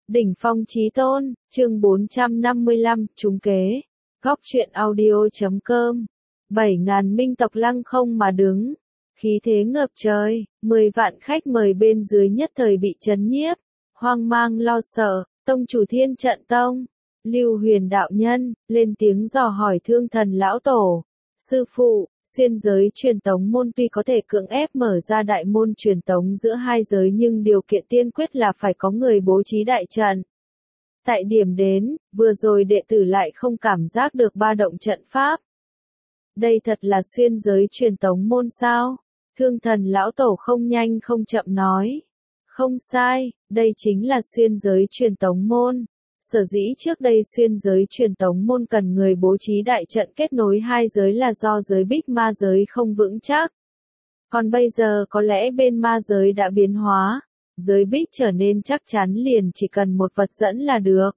Đỉnh phong chí tôn, chương 455, trúng kế. Góc truyện audio.com. 7.000 minh tộc lăng không mà đứng. Khí thế ngập trời, 10 vạn khách mời bên dưới nhất thời bị chấn nhiếp. Hoang mang lo sợ, tông chủ Thiên Trận Tông. Lưu Huyền đạo nhân, lên tiếng dò hỏi Thương Thần lão tổ. Sư phụ, xuyên giới truyền tống môn tuy có thể cưỡng ép mở ra đại môn truyền tống giữa hai giới nhưng điều kiện tiên quyết là phải có người bố trí đại trận. Tại điểm đến, vừa rồi đệ tử lại không cảm giác được ba động trận pháp. Đây thật là xuyên giới truyền tống môn sao? Thương Thần lão tổ không nhanh không chậm nói. Không sai, đây chính là xuyên giới truyền tống môn. Sở dĩ trước đây xuyên giới truyền tống môn cần người bố trí đại trận kết nối hai giới là do giới bích ma giới không vững chắc. Còn bây giờ có lẽ bên ma giới đã biến hóa, giới bích trở nên chắc chắn liền chỉ cần một vật dẫn là được.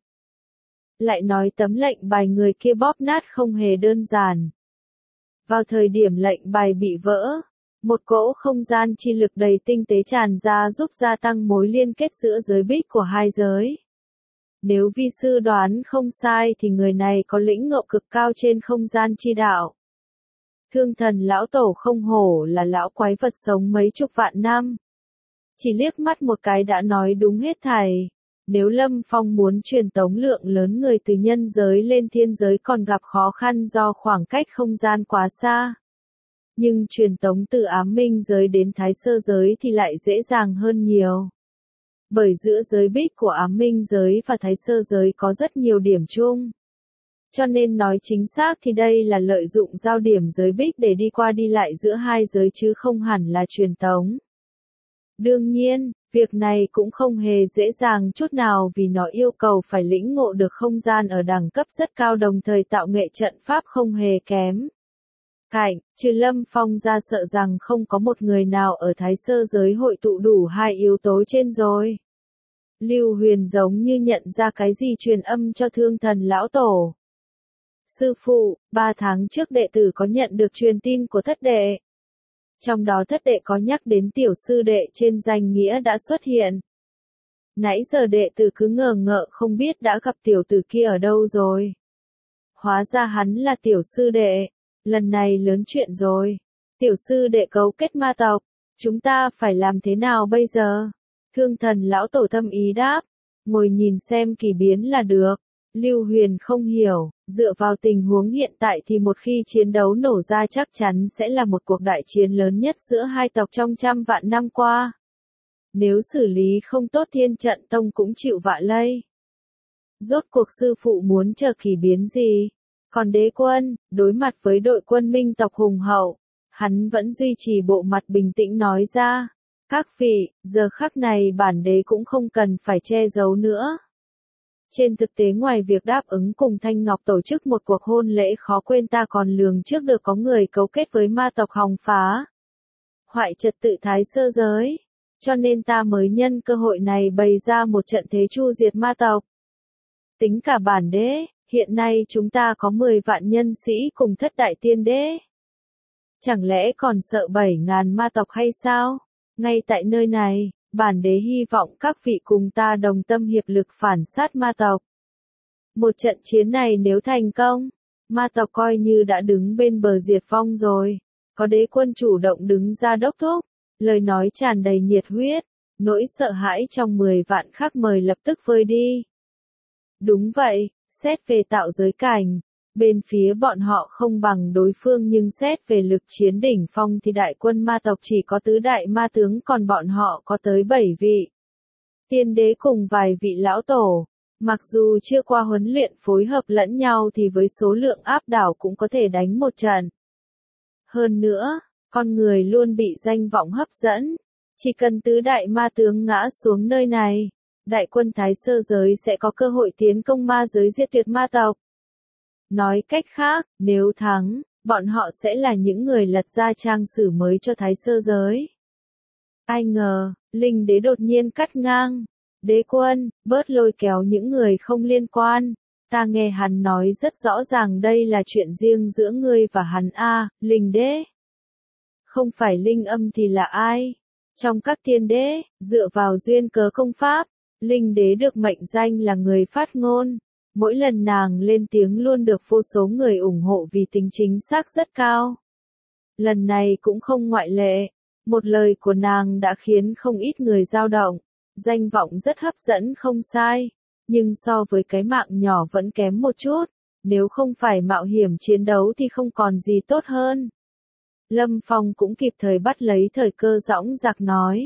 Lại nói tấm lệnh bài người kia bóp nát không hề đơn giản. Vào thời điểm lệnh bài bị vỡ, một cỗ không gian chi lực đầy tinh tế tràn ra giúp gia tăng mối liên kết giữa giới bích của hai giới. Nếu vi sư đoán không sai thì người này có lĩnh ngộ cực cao trên không gian chi đạo. Thương Thần lão tổ không hổ là lão quái vật sống mấy chục vạn năm. Chỉ liếc mắt một cái đã nói đúng hết thảy. Nếu Lâm Phong muốn truyền tống lượng lớn người từ nhân giới lên thiên giới còn gặp khó khăn do khoảng cách không gian quá xa. Nhưng truyền tống từ Ám Minh giới đến Thái Sơ giới thì lại dễ dàng hơn nhiều. Bởi giữa giới bích của Ám Minh giới và Thái Sơ giới có rất nhiều điểm chung. Cho nên nói chính xác thì đây là lợi dụng giao điểm giới bích để đi qua đi lại giữa hai giới chứ không hẳn là truyền tống. Đương nhiên, việc này cũng không hề dễ dàng chút nào vì nó yêu cầu phải lĩnh ngộ được không gian ở đẳng cấp rất cao đồng thời tạo nghệ trận pháp không hề kém. Trừ Lâm Phong ra sợ rằng không có một người nào ở Thái Sơ giới hội tụ đủ hai yếu tố trên rồi. Lưu Huyền giống như nhận ra cái gì truyền âm cho Thương Thần lão tổ. Sư phụ, 3 tháng trước đệ tử có nhận được truyền tin của thất đệ. Trong đó thất đệ có nhắc đến tiểu sư đệ trên danh nghĩa đã xuất hiện. Nãy giờ đệ tử cứ ngờ ngợ không biết đã gặp tiểu tử kia ở đâu rồi. Hóa ra hắn là tiểu sư đệ. Lần này lớn chuyện rồi. Tiểu sư đệ cấu kết ma tộc. Chúng ta phải làm thế nào bây giờ? Thương Thần lão tổ thâm ý đáp. Ngồi nhìn xem kỳ biến là được. Lưu Huyền không hiểu. Dựa vào tình huống hiện tại thì một khi chiến đấu nổ ra chắc chắn sẽ là một cuộc đại chiến lớn nhất giữa hai tộc trong trăm vạn năm qua. Nếu xử lý không tốt Thiên Trận Tông cũng chịu vạ lây. Rốt cuộc sư phụ muốn chờ kỳ biến gì? Còn đế quân, đối mặt với đội quân minh tộc hùng hậu, hắn vẫn duy trì bộ mặt bình tĩnh nói ra. Các vị, giờ khắc này bản đế cũng không cần phải che giấu nữa. Trên thực tế ngoài việc đáp ứng cùng Thanh Ngọc tổ chức một cuộc hôn lễ khó quên ta còn lường trước được có người cấu kết với ma tộc hòng phá hoại trật tự Thái Sơ giới. Cho nên ta mới nhân cơ hội này bày ra một trận thế chu diệt ma tộc. Tính cả bản đế, hiện nay chúng ta có 10 vạn nhân sĩ cùng thất đại tiên đế. Chẳng lẽ còn sợ 7.000 ma tộc hay sao? Ngay tại nơi này, bản đế hy vọng các vị cùng ta đồng tâm hiệp lực phản sát ma tộc. Một trận chiến này nếu thành công, ma tộc coi như đã đứng bên bờ diệt vong rồi. Có đế quân chủ động đứng ra đốc thúc, lời nói tràn đầy nhiệt huyết, nỗi sợ hãi trong 10 vạn khách mời lập tức vơi đi. Đúng vậy, xét về tạo giới cảnh, bên phía bọn họ không bằng đối phương nhưng xét về lực chiến đỉnh phong thì đại quân ma tộc chỉ có tứ đại ma tướng còn bọn họ có tới 7 vị. Tiên đế cùng vài vị lão tổ, mặc dù chưa qua huấn luyện phối hợp lẫn nhau thì với số lượng áp đảo cũng có thể đánh một trận. Hơn nữa, con người luôn bị danh vọng hấp dẫn, chỉ cần tứ đại ma tướng ngã xuống nơi này, đại quân Thái Sơ giới sẽ có cơ hội tiến công ma giới diệt tuyệt ma tộc. Nói cách khác, nếu thắng, bọn họ sẽ là những người lật ra trang sử mới cho Thái Sơ giới. Ai ngờ, Linh đế đột nhiên cắt ngang. Đế quân, bớt lôi kéo những người không liên quan. Ta nghe hắn nói rất rõ ràng đây là chuyện riêng giữa ngươi và hắn a, Linh đế. Không phải Linh âm thì là ai? Trong các tiên đế, dựa vào duyên cớ công pháp, Linh đế được mệnh danh là người phát ngôn. Mỗi lần nàng lên tiếng luôn được vô số người ủng hộ vì tính chính xác rất cao. Lần này cũng không ngoại lệ. Một lời của nàng đã khiến không ít người dao động. Danh vọng rất hấp dẫn không sai. Nhưng so với cái mạng nhỏ vẫn kém một chút. Nếu không phải mạo hiểm chiến đấu thì không còn gì tốt hơn. Lâm Phong cũng kịp thời bắt lấy thời cơ dõng dạc nói.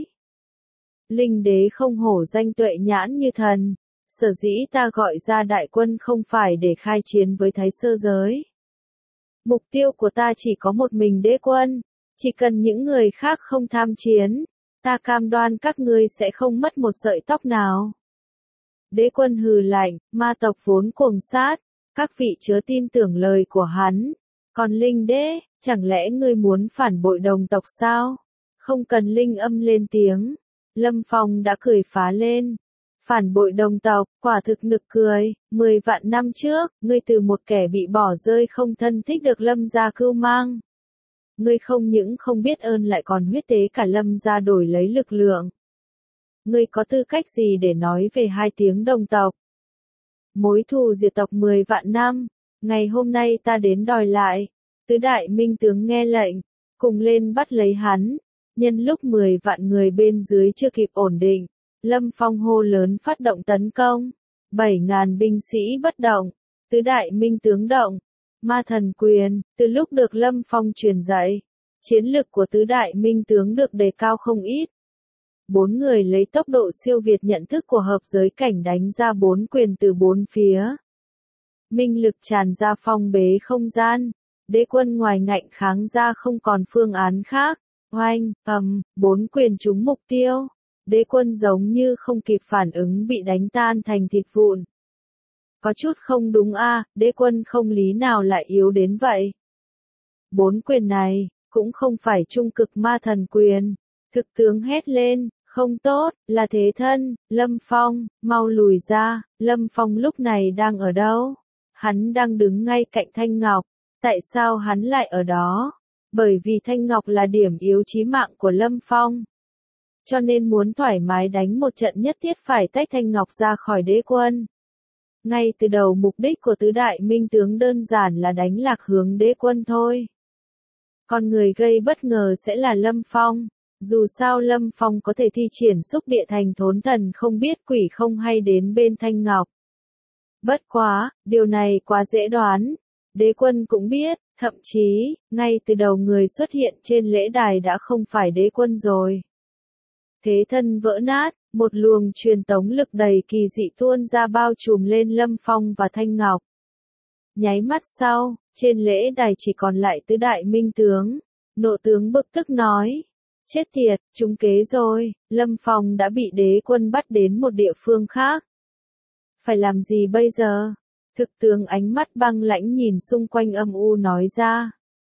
Linh đế không hổ danh tuệ nhãn như thần. Sở dĩ ta gọi ra đại quân không phải để khai chiến với Thái Sơ giới. Mục tiêu của ta chỉ có một mình đế quân. Chỉ cần những người khác không tham chiến, ta cam đoan các ngươi sẽ không mất một sợi tóc nào. Đế quân hừ lạnh, ma tộc vốn cuồng sát, các vị chớ tin tưởng lời của hắn. Còn Linh đế, chẳng lẽ ngươi muốn phản bội đồng tộc sao? Không cần Linh âm lên tiếng. Lâm Phong đã cười phá lên. Phản bội đồng tộc, quả thực nực cười. 10 vạn năm trước, ngươi từ một kẻ bị bỏ rơi không thân thích được Lâm gia cưu mang. Ngươi không những không biết ơn lại còn huyết tế cả Lâm gia đổi lấy lực lượng. Ngươi có tư cách gì để nói về hai tiếng đồng tộc? Mối thù diệt tộc 10 vạn năm, ngày hôm nay ta đến đòi lại. Tứ đại minh tướng nghe lệnh, cùng lên bắt lấy hắn. Nhân lúc 10 vạn người bên dưới chưa kịp ổn định, Lâm Phong hô lớn phát động tấn công. 7.000 binh sĩ bất động, tứ đại minh tướng động. Ma thần quyền, từ lúc được Lâm Phong truyền dạy, chiến lực của tứ đại minh tướng được đề cao không ít. 4 người lấy tốc độ siêu việt nhận thức của hợp giới cảnh đánh ra 4 quyền từ 4 phía. Minh lực tràn ra phong bế không gian, đế quân ngoài ngạnh kháng ra không còn phương án khác. Oanh, 4 quyền trúng mục tiêu. Đế quân giống như không kịp phản ứng bị đánh tan thành thịt vụn. Có chút không đúng a, đế quân không lý nào lại yếu đến vậy. 4 quyền này, cũng không phải trung cực ma thần quyền. Thực tướng hét lên, không tốt, là thế thân, Lâm Phong, mau lùi ra. Lâm Phong lúc này đang ở đâu? Hắn đang đứng ngay cạnh Thanh Ngọc. Tại sao hắn lại ở đó? Bởi vì Thanh Ngọc là điểm yếu chí mạng của Lâm Phong. Cho nên muốn thoải mái đánh một trận nhất thiết phải tách Thanh Ngọc ra khỏi đế quân. Ngay từ đầu mục đích của tứ đại minh tướng đơn giản là đánh lạc hướng đế quân thôi. Còn người gây bất ngờ sẽ là Lâm Phong. Dù sao Lâm Phong có thể thi triển xúc địa thành thốn thần không biết quỷ không hay đến bên Thanh Ngọc. Bất quá, điều này quá dễ đoán. Đế quân cũng biết, thậm chí, ngay từ đầu người xuất hiện trên lễ đài đã không phải đế quân rồi. Thế thân vỡ nát, một luồng truyền tống lực đầy kỳ dị tuôn ra bao trùm lên Lâm Phong và Thanh Ngọc. Nháy mắt sau, trên lễ đài chỉ còn lại tứ đại minh tướng. Nộ tướng bực tức nói. Chết tiệt, trúng kế rồi, Lâm Phong đã bị đế quân bắt đến một địa phương khác. Phải làm gì bây giờ? Thực tướng ánh mắt băng lãnh nhìn xung quanh âm u nói ra.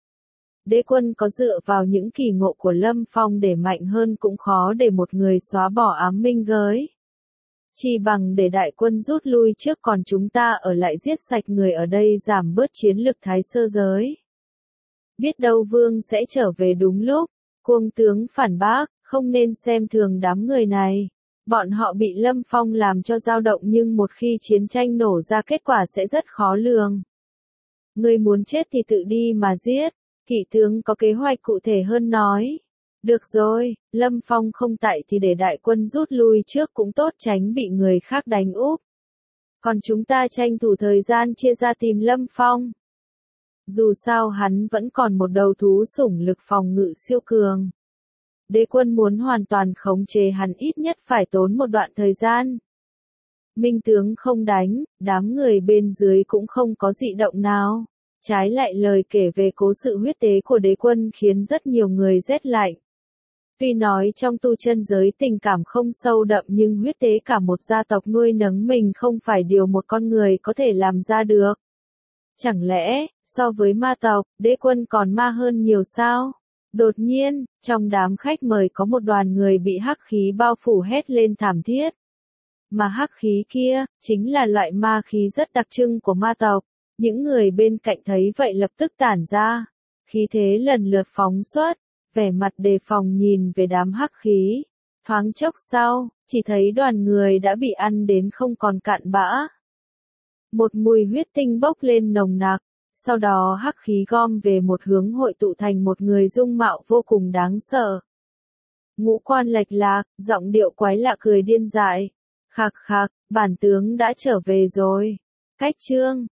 Đế quân có dựa vào những kỳ ngộ của Lâm Phong để mạnh hơn cũng khó để một người xóa bỏ ám minh gới. Chỉ bằng để đại quân rút lui trước còn chúng ta ở lại giết sạch người ở đây giảm bớt chiến lực Thái Sơ giới. Biết đâu Vương sẽ trở về đúng lúc. Cuồng tướng phản bác, không nên xem thường đám người này. Bọn họ bị Lâm Phong làm cho dao động nhưng một khi chiến tranh nổ ra kết quả sẽ rất khó lường. Người muốn chết thì tự đi mà giết. Kỵ tướng có kế hoạch cụ thể hơn nói. Được rồi, Lâm Phong không tại thì để đại quân rút lui trước cũng tốt tránh bị người khác đánh úp. Còn chúng ta tranh thủ thời gian chia ra tìm Lâm Phong. Dù sao hắn vẫn còn một đầu thú sủng lực phòng ngự siêu cường. Đế quân muốn hoàn toàn khống chế hắn ít nhất phải tốn một đoạn thời gian. Minh tướng không đánh, đám người bên dưới cũng không có dị động nào. Trái lại lời kể về cố sự huyết tế của đế quân khiến rất nhiều người rét lạnh. Tuy nói trong tu chân giới tình cảm không sâu đậm nhưng huyết tế cả một gia tộc nuôi nấng mình không phải điều một con người có thể làm ra được. Chẳng lẽ, so với ma tộc, đế quân còn ma hơn nhiều sao? Đột nhiên, trong đám khách mời có một đoàn người bị hắc khí bao phủ hét lên thảm thiết. Mà hắc khí kia, chính là loại ma khí rất đặc trưng của ma tộc. Những người bên cạnh thấy vậy lập tức tản ra. Khí thế lần lượt phóng xuất, vẻ mặt đề phòng nhìn về đám hắc khí. Thoáng chốc sau, chỉ thấy đoàn người đã bị ăn đến không còn cặn bã. Một mùi huyết tinh bốc lên nồng nặc, sau đó hắc khí gom về một hướng hội tụ thành một người dung mạo vô cùng đáng sợ. Ngũ quan lệch lạc, giọng điệu quái lạ cười điên dại. Khạc khạc, bản tướng đã trở về rồi. Cách chương